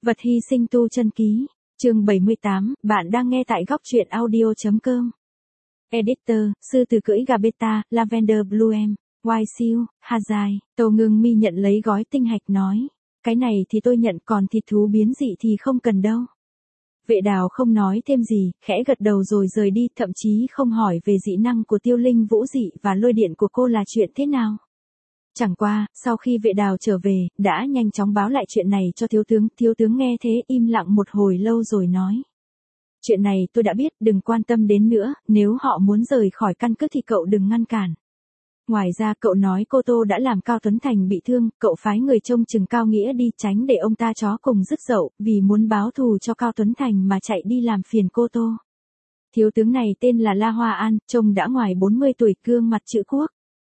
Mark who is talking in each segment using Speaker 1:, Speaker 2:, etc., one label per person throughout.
Speaker 1: Vật hy sinh tu chân ký, chương 78, bạn đang nghe tại góc truyện audio.com. Editor, sư tử cưỡi gà beta, Lavender Bluem, White Seal, Hazai, Tô Ngưng Mi nhận lấy gói tinh hạch nói. Cái này thì tôi nhận, còn thịt thú biến dị thì không cần đâu. Vệ Đào không nói thêm gì, khẽ gật đầu rồi rời đi, thậm chí không hỏi về dị năng của Tiêu Linh Vũ dị và lôi điện của cô là chuyện thế nào. Chẳng qua, sau khi Vệ Đào trở về, đã nhanh chóng báo lại chuyện này cho thiếu tướng nghe thế im lặng một hồi lâu rồi nói. Chuyện này tôi đã biết, đừng quan tâm đến nữa, nếu họ muốn rời khỏi căn cứ thì cậu đừng ngăn cản. Ngoài ra cậu nói cô Tô đã làm Cao Tuấn Thành bị thương, cậu phái người trông chừng Cao Nghĩa đi tránh để ông ta chó cùng rứt dậu, vì muốn báo thù cho Cao Tuấn Thành mà chạy đi làm phiền cô Tô. Thiếu tướng này tên là La Hoa An, trông đã ngoài 40 tuổi, gương mặt chữ quốc.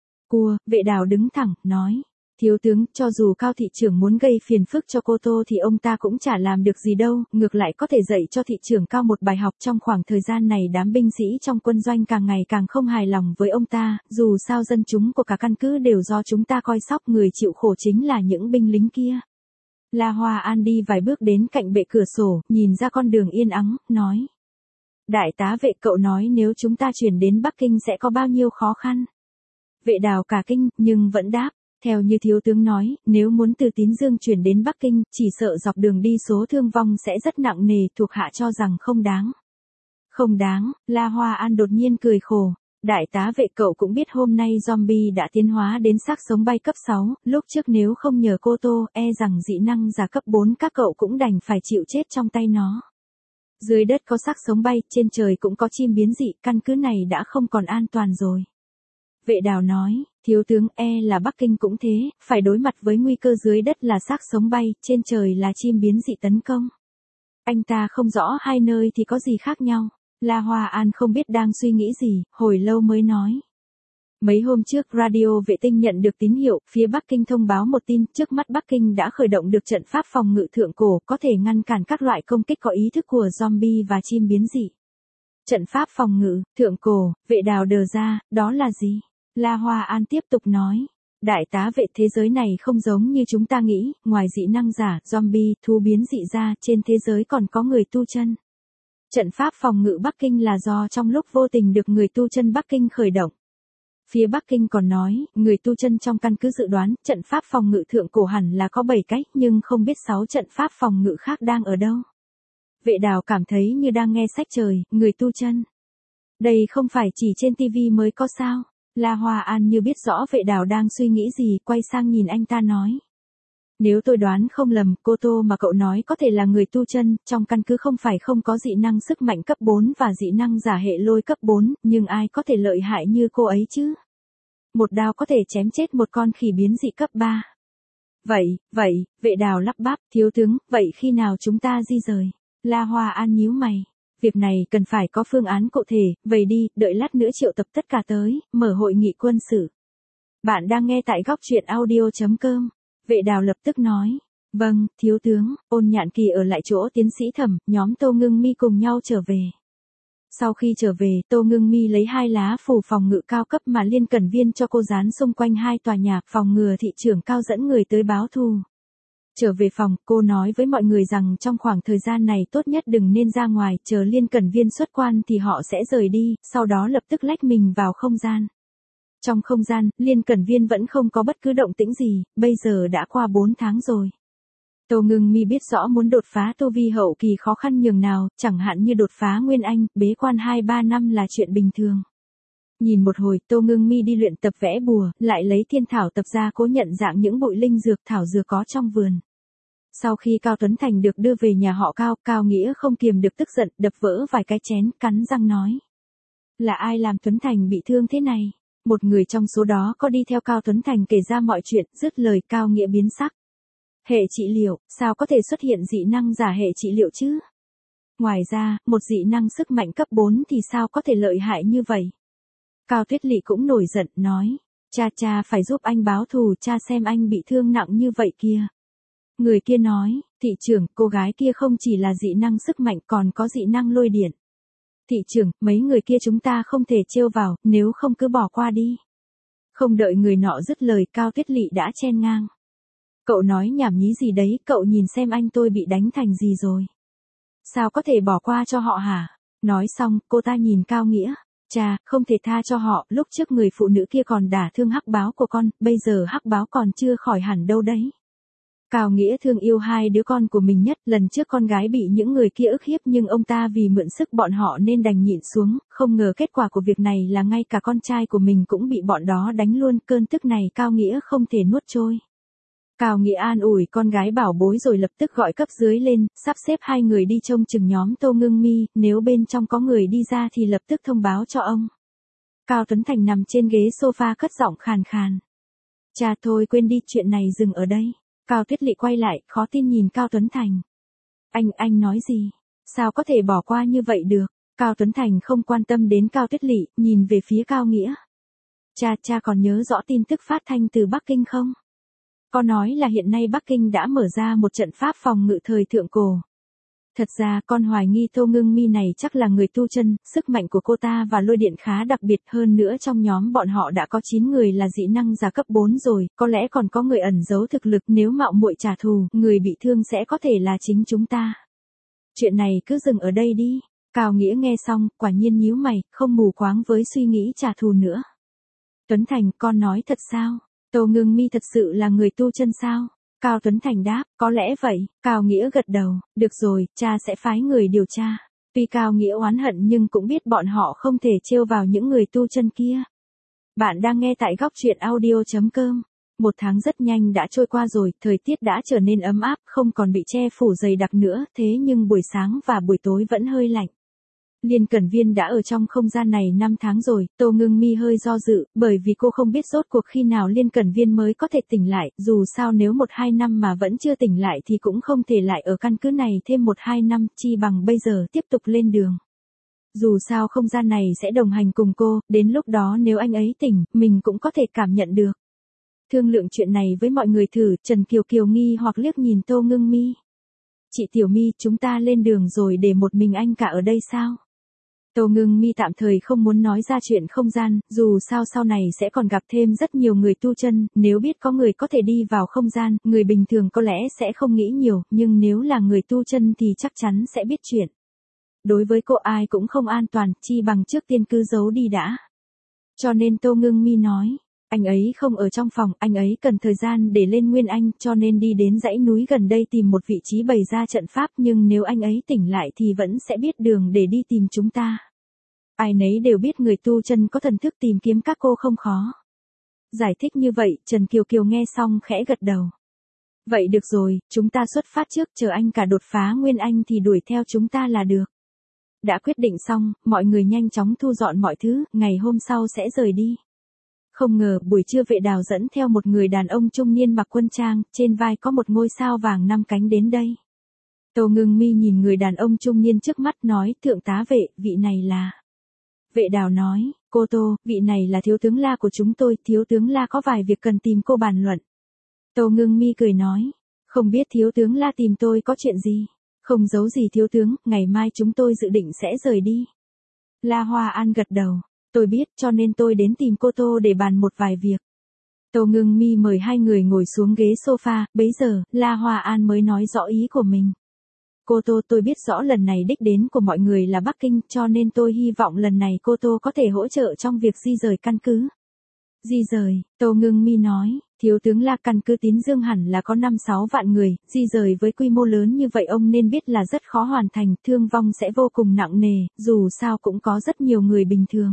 Speaker 1: Vệ Đào đứng thẳng, nói. Thiếu tướng, cho dù Cao thị trưởng muốn gây phiền phức cho cô Tô thì ông ta cũng chả làm được gì đâu, ngược lại có thể dạy cho thị trưởng Cao một bài học. Trong khoảng thời gian này đám binh sĩ trong quân doanh càng ngày càng không hài lòng với ông ta, dù sao dân chúng của cả căn cứ đều do chúng ta coi sóc, người chịu khổ chính là những binh lính kia. La Hoa An đi vài bước đến cạnh bệ cửa sổ, nhìn ra con đường yên ắng, nói. Đại tá Vệ, cậu nói nếu chúng ta chuyển đến Bắc Kinh sẽ có bao nhiêu khó khăn? Vệ Đào cả kinh, nhưng vẫn đáp. Theo như thiếu tướng nói, nếu muốn từ Tín Dương chuyển đến Bắc Kinh, chỉ sợ dọc đường đi số thương vong sẽ rất nặng nề, thuộc hạ cho rằng không đáng. Không đáng, La Hoa An đột nhiên cười khổ. Đại tá Vệ, cậu cũng biết hôm nay zombie đã tiến hóa đến xác sống bay cấp 6, lúc trước nếu không nhờ cô Tô, e rằng dị năng giả cấp 4 các cậu cũng đành phải chịu chết trong tay nó. Dưới đất có xác sống bay, trên trời cũng có chim biến dị, căn cứ này đã không còn an toàn rồi. Vệ Đào nói, thiếu tướng, là Bắc Kinh cũng thế, phải đối mặt với nguy cơ dưới đất là xác sống bay, trên trời là chim biến dị tấn công. Anh ta không rõ hai nơi thì có gì khác nhau. La Hoa An không biết đang suy nghĩ gì, hồi lâu mới nói. Mấy hôm trước radio vệ tinh nhận được tín hiệu, phía Bắc Kinh thông báo một tin, trước mắt Bắc Kinh đã khởi động được trận pháp phòng ngự thượng cổ, có thể ngăn cản các loại công kích có ý thức của zombie và chim biến dị. Trận pháp phòng ngự, thượng cổ, Vệ Đào đờ ra, đó là gì? La Hoa An tiếp tục nói. Đại tá Vệ, thế giới này không giống như chúng ta nghĩ, ngoài dị năng giả, zombie, thú biến dị ra, trên thế giới còn có người tu chân. Trận pháp phòng ngự Bắc Kinh là do trong lúc vô tình được người tu chân Bắc Kinh khởi động. Phía Bắc Kinh còn nói, người tu chân trong căn cứ dự đoán, trận pháp phòng ngự thượng cổ hẳn là có 7 cách, nhưng không biết 6 trận pháp phòng ngự khác đang ở đâu. Vệ Đào cảm thấy như đang nghe sách trời, người tu chân. Đây không phải chỉ trên TV mới có sao? La Hoa An như biết rõ Vệ Đào đang suy nghĩ gì, quay sang nhìn anh ta nói. Nếu tôi đoán không lầm, cô Tô mà cậu nói có thể là người tu chân, trong căn cứ không phải không có dị năng sức mạnh cấp 4 và dị năng giả hệ lôi cấp 4, nhưng ai có thể lợi hại như cô ấy chứ? Một đao có thể chém chết một con khỉ biến dị cấp 3. Vậy, Vệ Đào lắp bắp, thiếu tướng, vậy khi nào chúng ta di rời? La Hoa An nhíu mày. Việc này cần phải có phương án cụ thể, vậy đi, đợi lát nữa triệu tập tất cả tới, mở hội nghị quân sự. Bạn đang nghe tại góc truyện audio.com. Vệ Đào lập tức nói. Vâng, thiếu tướng, Ôn Nhạn Kỳ ở lại chỗ tiến sĩ Thẩm, nhóm Tô Ngưng Mi cùng nhau trở về. Sau khi trở về, Tô Ngưng Mi lấy 2 lá phù phòng ngự cao cấp mà Liên Cẩn Viên cho cô dán xung quanh 2 tòa nhà, phòng ngừa thị trưởng Cao dẫn người tới báo thù. Trở về phòng, cô nói với mọi người rằng trong khoảng thời gian này tốt nhất đừng nên ra ngoài, chờ Liên Cẩn Viên xuất quan thì họ sẽ rời đi, sau đó lập tức lách mình vào không gian. Trong không gian, Liên Cẩn Viên vẫn không có bất cứ động tĩnh gì, bây giờ đã qua 4 tháng rồi. Tô Ngưng Mi biết rõ muốn đột phá tu vi hậu kỳ khó khăn nhường nào, chẳng hạn như đột phá Nguyên Anh, bế quan 2-3 năm là chuyện bình thường. Nhìn một hồi, Tô Ngưng Mi đi luyện tập vẽ bùa, lại lấy thiên thảo tập ra cố nhận dạng những bụi linh dược thảo dược có trong vườn. Sau khi Cao Tuấn Thành được đưa về nhà họ Cao, Cao Nghĩa không kiềm được tức giận, đập vỡ vài cái chén, cắn răng nói. Là ai làm Tuấn Thành bị thương thế này? Một người trong số đó có đi theo Cao Tuấn Thành kể ra mọi chuyện, dứt lời Cao Nghĩa biến sắc. Hệ trị liệu, sao có thể xuất hiện dị năng giả hệ trị liệu chứ? Ngoài ra, một dị năng sức mạnh cấp 4 thì sao có thể lợi hại như vậy? Cao Tuyết Lị cũng nổi giận, nói. Cha phải giúp anh báo thù, cha xem anh bị thương nặng như vậy kia. Người kia nói, thị trưởng, cô gái kia không chỉ là dị năng sức mạnh còn có dị năng lôi điện. Thị trưởng, mấy người kia chúng ta không thể trêu vào, nếu không cứ bỏ qua đi. Không đợi người nọ dứt lời, Cao Tuyết Lị đã chen ngang. Cậu nói nhảm nhí gì đấy, cậu nhìn xem anh tôi bị đánh thành gì rồi. Sao có thể bỏ qua cho họ hả? Nói xong, cô ta nhìn Cao Nghĩa. Chà, không thể tha cho họ, lúc trước người phụ nữ kia còn đả thương hắc báo của con, bây giờ hắc báo còn chưa khỏi hẳn đâu đấy. Cao Nghĩa thương yêu hai đứa con của mình nhất, lần trước con gái bị những người kia ức hiếp nhưng ông ta vì mượn sức bọn họ nên đành nhịn xuống, không ngờ kết quả của việc này là ngay cả con trai của mình cũng bị bọn đó đánh luôn, cơn tức này Cao Nghĩa không thể nuốt trôi. Cao Nghĩa an ủi con gái bảo bối rồi lập tức gọi cấp dưới lên, sắp xếp hai người đi trông chừng nhóm Tô Ngưng Mi, nếu bên trong có người đi ra thì lập tức thông báo cho ông. Cao Tuấn Thành nằm trên ghế sofa cất giọng khàn khàn. Cha thôi quên đi, chuyện này dừng ở đây. Cao Tuyết Lị quay lại, khó tin nhìn Cao Tuấn Thành. Anh nói gì? Sao có thể bỏ qua như vậy được? Cao Tuấn Thành không quan tâm đến Cao Tuyết Lị, nhìn về phía Cao Nghĩa. Cha còn nhớ rõ tin tức phát thanh từ Bắc Kinh không? Có nói là hiện nay Bắc Kinh đã mở ra một trận pháp phòng ngự thời thượng cổ. Thật ra con hoài nghi Tô Ngưng Mi này chắc là người tu chân, sức mạnh của cô ta và lôi điện khá đặc biệt, hơn nữa trong nhóm bọn họ đã có 9 người là dị năng giả cấp 4 rồi, có lẽ còn có người ẩn giấu thực lực, nếu mạo muội trả thù, người bị thương sẽ có thể là chính chúng ta. Chuyện này cứ dừng ở đây đi. Cao Nghĩa nghe xong, quả nhiên nhíu mày, không mù quáng với suy nghĩ trả thù nữa. Tuấn Thành, con nói thật sao? Tô Ngưng Mi thật sự là người tu chân sao? Cao Tuấn Thành đáp, có lẽ vậy. Cao Nghĩa gật đầu, được rồi, cha sẽ phái người điều tra. Tuy Cao Nghĩa oán hận nhưng cũng biết bọn họ không thể trêu vào những người tu chân kia. Bạn đang nghe tại góc truyện audio.com. Một tháng rất nhanh đã trôi qua rồi, thời tiết đã trở nên ấm áp, không còn bị che phủ dày đặc nữa, thế nhưng buổi sáng và buổi tối vẫn hơi lạnh. Liên Cẩn Viên đã ở trong không gian này 5 tháng rồi, Tô Ngưng Mi hơi do dự, bởi vì cô không biết rốt cuộc khi nào Liên Cẩn Viên mới có thể tỉnh lại, dù sao nếu 1-2 năm mà vẫn chưa tỉnh lại thì cũng không thể lại ở căn cứ này thêm 1-2 năm, chi bằng bây giờ tiếp tục lên đường. Dù sao không gian này sẽ đồng hành cùng cô, đến lúc đó nếu anh ấy tỉnh, mình cũng có thể cảm nhận được. Thương lượng chuyện này với mọi người thử, Trần Kiều Kiều nghi hoặc liếc nhìn Tô Ngưng Mi. Chị Tiểu Mi, chúng ta lên đường rồi để một mình anh cả ở đây sao? Tô Ngưng Mi tạm thời không muốn nói ra chuyện không gian, dù sao sau này sẽ còn gặp thêm rất nhiều người tu chân, nếu biết có người có thể đi vào không gian, người bình thường có lẽ sẽ không nghĩ nhiều, nhưng nếu là người tu chân thì chắc chắn sẽ biết chuyện. Đối với cô ai cũng không an toàn, chi bằng trước tiên cứ giấu đi đã. Cho nên Tô Ngưng Mi nói, anh ấy không ở trong phòng, anh ấy cần thời gian để lên Nguyên Anh, cho nên đi đến dãy núi gần đây tìm một vị trí bày ra trận pháp, nhưng nếu anh ấy tỉnh lại thì vẫn sẽ biết đường để đi tìm chúng ta. Ai nấy đều biết người tu chân có thần thức tìm kiếm các cô không khó. Giải thích như vậy, Trần Kiều Kiều nghe xong khẽ gật đầu. Vậy được rồi, chúng ta xuất phát trước, chờ anh cả đột phá Nguyên Anh thì đuổi theo chúng ta là được. Đã quyết định xong, mọi người nhanh chóng thu dọn mọi thứ, ngày hôm sau sẽ rời đi. Không ngờ buổi trưa Vệ Đào dẫn theo một người đàn ông trung niên mặc quân trang, trên vai có một ngôi sao vàng 5 cánh đến đây. Tô Ngưng Mi nhìn người đàn ông trung niên trước mắt nói, thượng tá Vệ, vị này là... Vệ Đào nói, cô Tô, vị này là thiếu tướng La của chúng tôi, thiếu tướng La có vài việc cần tìm cô bàn luận. Tô Ngưng Mi cười nói, không biết thiếu tướng La tìm tôi có chuyện gì? Không giấu gì thiếu tướng, ngày mai chúng tôi dự định sẽ rời đi. La Hoa An gật đầu. Tôi biết, cho nên tôi đến tìm cô Tô để bàn một vài việc. Tô Ngưng Mi mời hai người ngồi xuống ghế sofa, bấy giờ, La Hoa An mới nói rõ ý của mình. Cô Tô, tôi biết rõ lần này đích đến của mọi người là Bắc Kinh, cho nên tôi hy vọng lần này cô Tô có thể hỗ trợ trong việc di rời căn cứ. Di rời, Tô Ngưng Mi nói, thiếu tướng La, căn cứ Tín Dương hẳn là có 5-6 vạn người, di rời với quy mô lớn như vậy ông nên biết là rất khó hoàn thành, thương vong sẽ vô cùng nặng nề, dù sao cũng có rất nhiều người bình thường.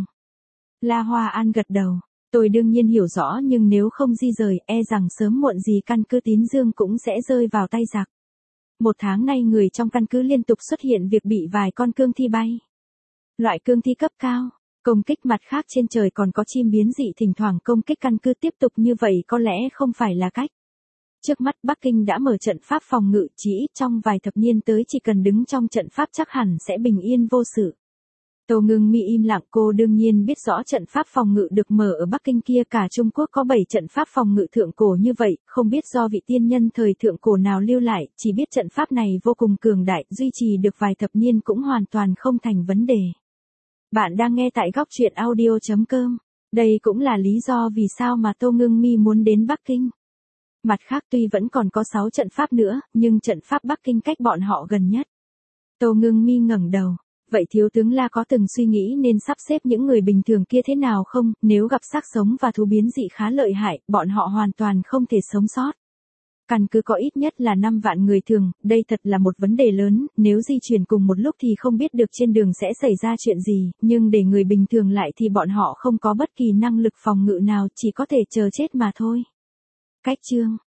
Speaker 1: La Hoa An gật đầu, tôi đương nhiên hiểu rõ nhưng nếu không di rời, e rằng sớm muộn gì căn cứ Tín Dương cũng sẽ rơi vào tay giặc. 1 tháng nay người trong căn cứ liên tục xuất hiện việc bị vài con cương thi bay. Loại cương thi cấp cao, công kích mặt khác trên trời còn có chim biến dị thỉnh thoảng công kích căn cứ, tiếp tục như vậy có lẽ không phải là cách. Trước mắt Bắc Kinh đã mở trận pháp phòng ngự, chỉ ít trong vài thập niên tới chỉ cần đứng trong trận pháp chắc hẳn sẽ bình yên vô sự. Tô Ngưng Mi im lặng, cô đương nhiên biết rõ trận pháp phòng ngự được mở ở Bắc Kinh kia, cả Trung Quốc có 7 trận pháp phòng ngự thượng cổ như vậy, không biết do vị tiên nhân thời thượng cổ nào lưu lại, chỉ biết trận pháp này vô cùng cường đại, duy trì được vài thập niên cũng hoàn toàn không thành vấn đề. Bạn đang nghe tại góc truyện audio.com. Đây cũng là lý do vì sao mà Tô Ngưng Mi muốn đến Bắc Kinh. Mặt khác tuy vẫn còn có 6 trận pháp nữa, nhưng trận pháp Bắc Kinh cách bọn họ gần nhất. Tô Ngưng Mi ngẩng đầu. Vậy thiếu tướng La có từng suy nghĩ nên sắp xếp những người bình thường kia thế nào không, nếu gặp xác sống và thú biến dị khá lợi hại, bọn họ hoàn toàn không thể sống sót. Căn cứ có ít nhất là 5 vạn người thường, đây thật là một vấn đề lớn, nếu di chuyển cùng một lúc thì không biết được trên đường sẽ xảy ra chuyện gì, nhưng để người bình thường lại thì bọn họ không có bất kỳ năng lực phòng ngự nào, chỉ có thể chờ chết mà thôi. Cách chương